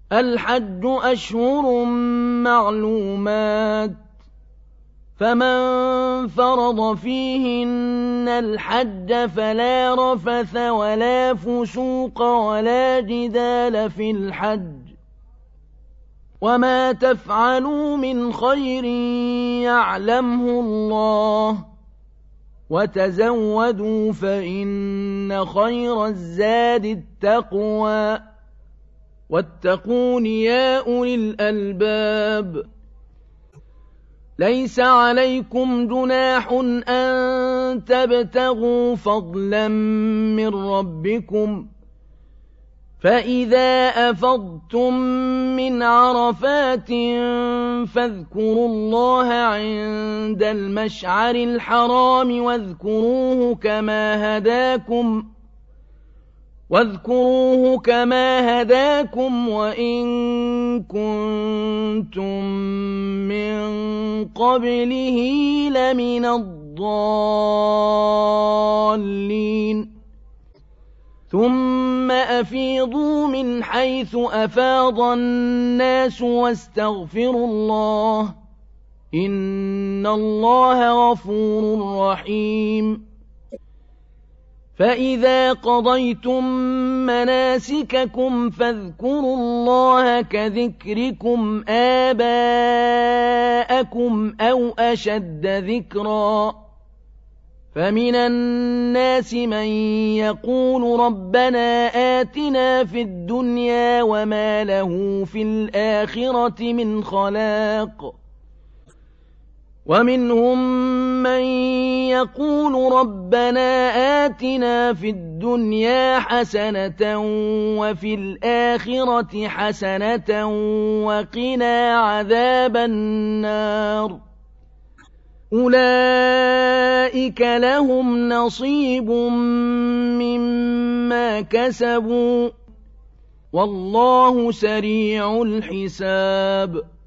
الحج أشهر معلومات، فمن فرض فيهن الحج فلا رفث ولا فسوق ولا جدال في الحج، وما تفعلوا من خير يعلمه الله، وتزودوا فإن خير الزاد التقوى، واتقون يا أولي الألباب. ليس عليكم جناح أن تبتغوا فضلا من ربكم، فإذا أفضتم من عرفات فاذكروا الله عند المشعر الحرام واذكروه كما هداكم وإن كنتم من قبله لمن الضالين. ثم أفيضوا من حيث أفاض الناس واستغفروا الله، إن الله غفور رحيم. فإذا قضيتم مناسككم فاذكروا الله كذكركم آباءكم أو أشد ذكرا، فمن الناس من يقول ربنا آتنا في الدنيا وما له في الآخرة من خلاق، ومنهم من يقول ربنا آتنا في الدنيا حسنة وفي الآخرة حسنة وقنا عذاب النار. أولئك لهم نصيب مما كسبوا، والله سريع الحساب.